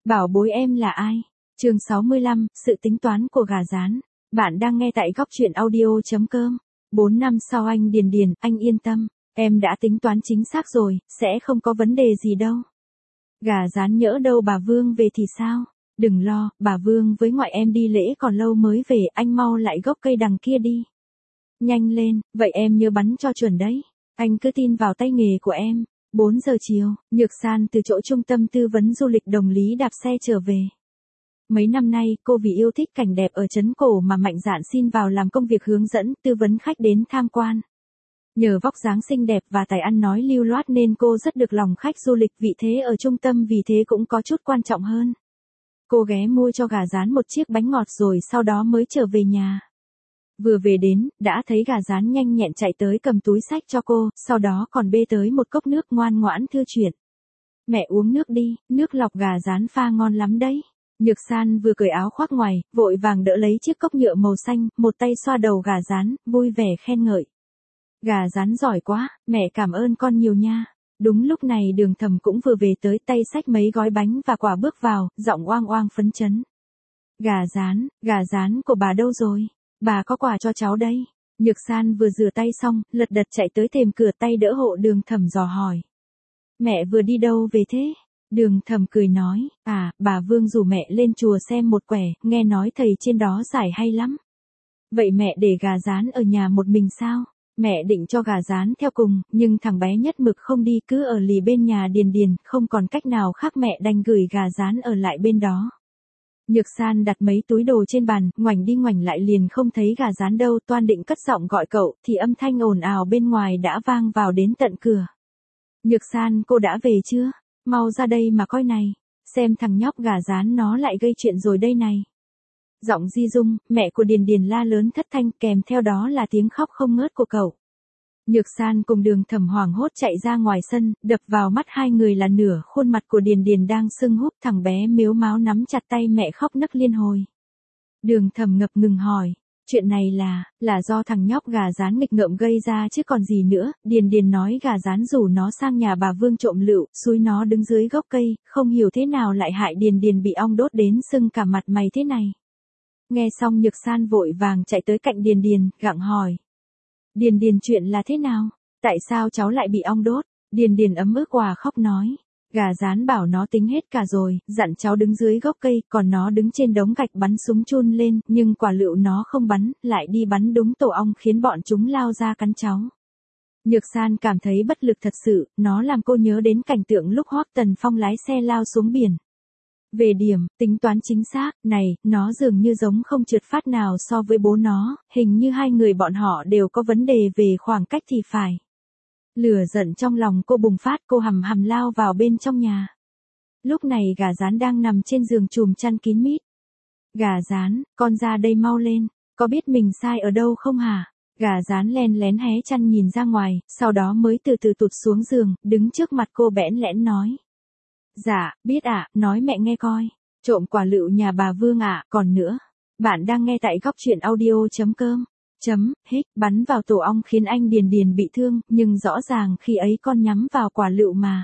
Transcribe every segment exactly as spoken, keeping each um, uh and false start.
Bảo bối em là ai? Chương sáu mươi lăm, sự tính toán của gà rán. Bạn đang nghe tại góc truyện audio.com. Bốn năm sau anh Điền Điền, anh yên tâm. Em đã tính toán chính xác rồi, sẽ không có vấn đề gì đâu. Gà rán nhỡ đâu bà Vương về thì sao? Đừng lo, bà Vương với ngoại em đi lễ còn lâu mới về, anh mau lại gốc cây đằng kia đi. Nhanh lên, vậy em nhớ bắn cho chuẩn đấy. Anh cứ tin vào tay nghề của em. Bốn giờ chiều, Nhược San từ chỗ trung tâm tư vấn du lịch Đồng Lý đạp xe trở về. Mấy năm nay, cô vì yêu thích cảnh đẹp ở Trấn Cổ mà mạnh dạn xin vào làm công việc hướng dẫn, tư vấn khách đến tham quan. Nhờ vóc dáng xinh đẹp và tài ăn nói lưu loát nên cô rất được lòng khách du lịch, vị thế ở trung tâm vì thế cũng có chút quan trọng hơn. Cô ghé mua cho gà rán một chiếc bánh ngọt rồi sau đó mới trở về nhà. Vừa về đến, đã thấy gà rán nhanh nhẹn chạy tới cầm túi xách cho cô, sau đó còn bê tới một cốc nước ngoan ngoãn thư chuyện. Mẹ uống nước đi, nước lọc gà rán pha ngon lắm đấy. Nhược San vừa cởi áo khoác ngoài, vội vàng đỡ lấy chiếc cốc nhựa màu xanh, một tay xoa đầu gà rán, vui vẻ khen ngợi. Gà rán giỏi quá, mẹ cảm ơn con nhiều nha. Đúng lúc này Đường Thầm cũng vừa về tới, tay xách mấy gói bánh và quả bước vào, giọng oang oang phấn chấn. Gà rán, gà rán của bà đâu rồi? Bà có quà cho cháu đây. Nhược San vừa rửa tay xong, lật đật chạy tới thềm cửa, tay đỡ hộ Đường Thầm dò hỏi. Mẹ vừa đi đâu về thế? Đường Thầm cười nói, à, bà Vương rủ mẹ lên chùa xem một quẻ, nghe nói thầy trên đó giải hay lắm. Vậy mẹ để gà rán ở nhà một mình sao? Mẹ định cho gà rán theo cùng, nhưng thằng bé nhất mực không đi, cứ ở lì bên nhà Điền Điền, không còn cách nào khác mẹ đành gửi gà rán ở lại bên đó. Nhược San đặt mấy túi đồ trên bàn, ngoảnh đi ngoảnh lại liền không thấy gà rán đâu, toan định cất giọng gọi cậu, thì âm thanh ồn ào bên ngoài đã vang vào đến tận cửa. Nhược San, cô đã về chưa? Mau ra đây mà coi này, xem thằng nhóc gà rán nó lại gây chuyện rồi đây này. Giọng Di Dung, mẹ của Điền Điền la lớn thất thanh, kèm theo đó là tiếng khóc không ngớt của cậu. Nhược San cùng Đường Thầm hoảng hốt chạy ra ngoài sân, đập vào mắt hai người là nửa khuôn mặt của Điền Điền đang sưng húp, thằng bé mếu máo nắm chặt tay mẹ khóc nấc liên hồi. Đường Thầm ngập ngừng hỏi, chuyện này là, là do thằng nhóc gà rán nghịch ngợm gây ra chứ còn gì nữa. Điền Điền nói gà rán rủ nó sang nhà bà Vương trộm lựu, xúi nó đứng dưới gốc cây, không hiểu thế nào lại hại Điền Điền bị ong đốt đến sưng cả mặt mày thế này. Nghe xong Nhược San vội vàng chạy tới cạnh Điền Điền, gặng hỏi. Điền Điền, chuyện là thế nào? Tại sao cháu lại bị ong đốt? Điền Điền ấm ức òa khóc nói. Gà rán bảo nó tính hết cả rồi, dặn cháu đứng dưới gốc cây, còn nó đứng trên đống gạch bắn súng chun lên, nhưng quả lựu nó không bắn, lại đi bắn đúng tổ ong khiến bọn chúng lao ra cắn cháu. Nhược San cảm thấy bất lực thật sự, nó làm cô nhớ đến cảnh tượng lúc Hoắc Tần Phong lái xe lao xuống biển. Về điểm, tính toán chính xác, này, nó dường như giống không trượt phát nào so với bố nó, hình như hai người bọn họ đều có vấn đề về khoảng cách thì phải. Lửa giận trong lòng cô bùng phát, cô hầm hầm lao vào bên trong nhà. Lúc này gà rán đang nằm trên giường chùm chăn kín mít. Gà rán, con ra đây mau lên, có biết mình sai ở đâu không hả? Gà rán len lén hé chăn nhìn ra ngoài, sau đó mới từ từ tụt xuống giường, đứng trước mặt cô bẽn lẽn nói. Dạ, biết ạ, nói mẹ nghe coi. Trộm quả lựu nhà bà Vương ạ, còn nữa. Bạn đang nghe tại góc truyện audio.com. Chấm, hích, bắn vào tổ ong khiến anh Điền Điền bị thương, nhưng rõ ràng khi ấy con nhắm vào quả lựu mà.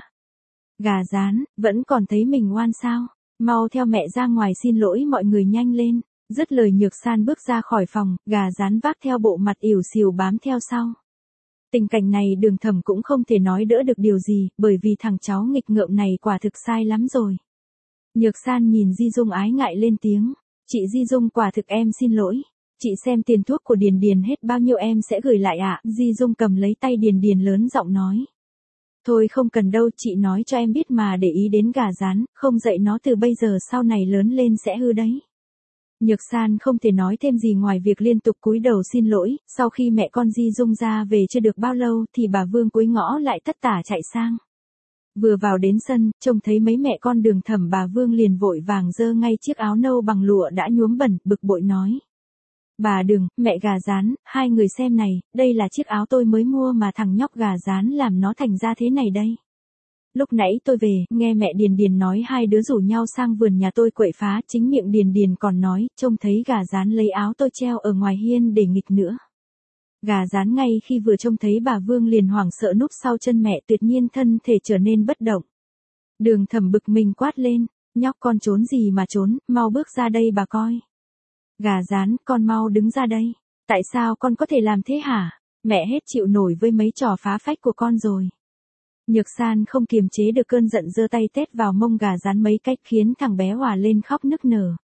Gà rán, vẫn còn thấy mình ngoan sao? Mau theo mẹ ra ngoài xin lỗi mọi người nhanh lên. Dứt lời Nhược San bước ra khỏi phòng, gà rán vác theo bộ mặt ỉu xìu bám theo sau. Tình cảnh này Đường Thầm cũng không thể nói đỡ được điều gì, bởi vì thằng cháu nghịch ngợm này quả thực sai lắm rồi. Nhược San nhìn Di Dung ái ngại lên tiếng. Chị Di Dung, quả thực em xin lỗi. Chị xem tiền thuốc của Điền Điền hết bao nhiêu em sẽ gửi lại ạ. À? Di Dung cầm lấy tay Điền Điền lớn giọng nói. Thôi không cần đâu, chị nói cho em biết mà để ý đến gà rán, không dạy nó từ bây giờ sau này lớn lên sẽ hư đấy. Nhược San không thể nói thêm gì ngoài việc liên tục cúi đầu xin lỗi. Sau khi mẹ con Di Dung ra về chưa được bao lâu thì bà Vương cuối ngõ lại tất tả chạy sang. Vừa vào đến sân, trông thấy mấy mẹ con Đường Thầm, bà Vương liền vội vàng giơ ngay chiếc áo nâu bằng lụa đã nhuốm bẩn, bực bội nói. Bà Đường, mẹ gà rán, hai người xem này, đây là chiếc áo tôi mới mua mà thằng nhóc gà rán làm nó thành ra thế này đây. Lúc nãy tôi về, nghe mẹ Điền Điền nói hai đứa rủ nhau sang vườn nhà tôi quậy phá, chính miệng Điền Điền còn nói, trông thấy gà rán lấy áo tôi treo ở ngoài hiên để nghịch nữa. Gà rán ngay khi vừa trông thấy bà Vương liền hoảng sợ núp sau chân mẹ, tuyệt nhiên thân thể trở nên bất động. Đường Thầm bực mình quát lên, Nhóc con trốn gì mà trốn, mau bước ra đây bà coi. Gà rán, con mau đứng ra đây. Tại sao con có thể làm thế hả? Mẹ hết chịu nổi với mấy trò phá phách của con rồi. Nhược San không kiềm chế được cơn giận giơ tay tết vào mông gà rán mấy cách khiến thằng bé Hòa lên khóc nức nở.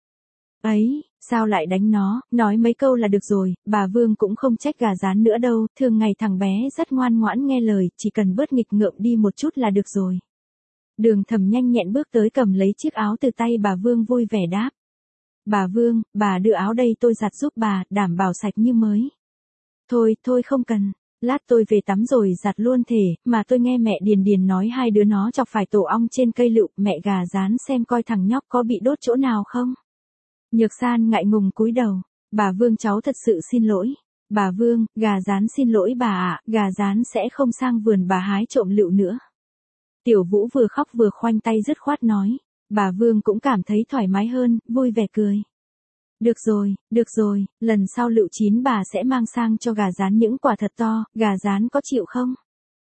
Ấy, sao lại đánh nó, nói mấy câu là được rồi, bà Vương cũng không trách gà rán nữa đâu, thường ngày thằng bé rất ngoan ngoãn nghe lời, chỉ cần bớt nghịch ngợm đi một chút là được rồi. Đường Thẩm nhanh nhẹn bước tới cầm lấy chiếc áo từ tay bà Vương vui vẻ đáp. Bà Vương, bà đưa áo đây tôi giặt giúp bà, đảm bảo sạch như mới. Thôi, thôi không cần, lát tôi về tắm rồi giặt luôn thể, mà tôi nghe mẹ Điền Điền nói hai đứa nó chọc phải tổ ong trên cây lựu, mẹ gà rán xem coi thằng nhóc có bị đốt chỗ nào không. Nhược San ngại ngùng cúi đầu, bà Vương cháu thật sự xin lỗi. Bà Vương, gà rán xin lỗi bà ạ, gà rán sẽ không sang vườn bà hái trộm lựu nữa. Tiểu Vũ vừa khóc vừa khoanh tay dứt khoát nói, bà Vương cũng cảm thấy thoải mái hơn, vui vẻ cười. Được rồi, được rồi, lần sau lựu chín bà sẽ mang sang cho gà rán những quả thật to, gà rán có chịu không?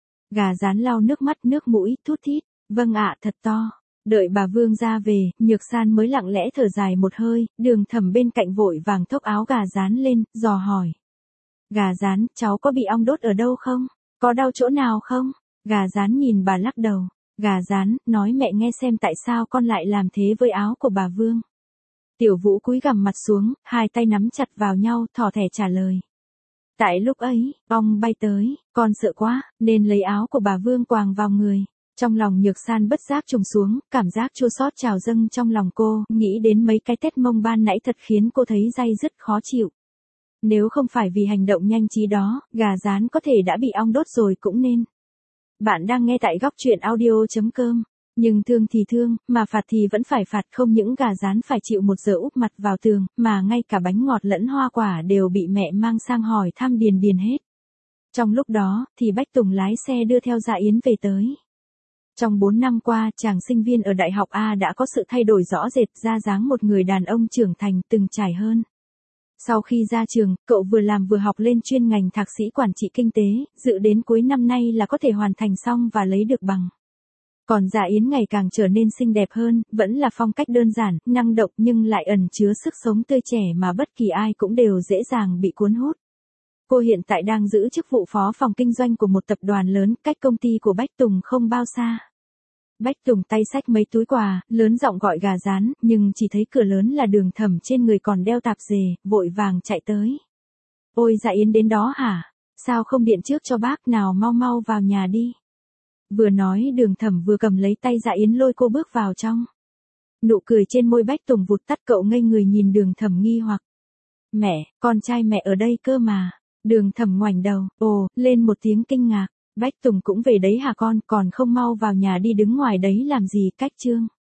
Gà rán lau nước mắt nước mũi, thút thít, vâng ạ thật to. Đợi bà Vương ra về, Nhược San mới lặng lẽ thở dài một hơi, Đường Thẩm bên cạnh vội vàng thốc áo gà rán lên, dò hỏi. Gà rán, cháu có bị ong đốt ở đâu không? Có đau chỗ nào không? Gà rán nhìn bà lắc đầu. Gà rán, nói mẹ nghe xem tại sao con lại làm thế với áo của bà Vương. Tiểu Vũ cúi gằm mặt xuống, hai tay nắm chặt vào nhau, thỏ thẻ trả lời. Tại lúc ấy, ong bay tới, con sợ quá, nên lấy áo của bà Vương quàng vào người. Trong lòng Nhược San bất giác trùng xuống, cảm giác chua xót trào dâng trong lòng cô, nghĩ đến mấy cái tét mông ban nãy thật khiến cô thấy day dứt khó chịu. Nếu không phải vì hành động nhanh trí đó, gà rán có thể đã bị ong đốt rồi cũng nên. Bạn đang nghe tại góc truyện audio chấm com. Nhưng thương thì thương, mà phạt thì vẫn phải phạt, không những gà rán phải chịu một giờ úp mặt vào tường, mà ngay cả bánh ngọt lẫn hoa quả đều bị mẹ mang sang hỏi thăm Điền Điền hết. Trong lúc đó, thì Bách Tùng lái xe đưa theo Dạ Yến về tới. Trong bốn năm qua, chàng sinh viên ở Đại học A đã có sự thay đổi rõ rệt, ra dáng một người đàn ông trưởng thành, từng trải hơn. Sau khi ra trường, cậu vừa làm vừa học lên chuyên ngành thạc sĩ quản trị kinh tế, dự đến cuối năm nay là có thể hoàn thành xong và lấy được bằng. Còn Dạ Yến ngày càng trở nên xinh đẹp hơn, vẫn là phong cách đơn giản, năng động nhưng lại ẩn chứa sức sống tươi trẻ mà bất kỳ ai cũng đều dễ dàng bị cuốn hút. Cô hiện tại đang giữ chức vụ phó phòng kinh doanh của một tập đoàn lớn, cách công ty của Bách Tùng không bao xa. Bách Tùng tay xách mấy túi quà, lớn giọng gọi gà rán, nhưng chỉ thấy cửa lớn là Đường Thẩm trên người còn đeo tạp dề, vội vàng chạy tới. Ôi Dạ Yến đến đó hả? Sao không điện trước cho bác, nào mau mau vào nhà đi. Vừa nói Đường Thẩm vừa cầm lấy tay Dạ Yến lôi cô bước vào trong. Nụ cười trên môi Bách Tùng vụt tắt, cậu ngây người nhìn Đường Thẩm nghi hoặc. Mẹ, con trai mẹ ở đây cơ mà. Đường Thẩm ngoảnh đầu, ồ, lên một tiếng kinh ngạc. Bách Tùng cũng về đấy hả con, còn không mau vào nhà đi, đứng ngoài đấy làm gì, cách chương.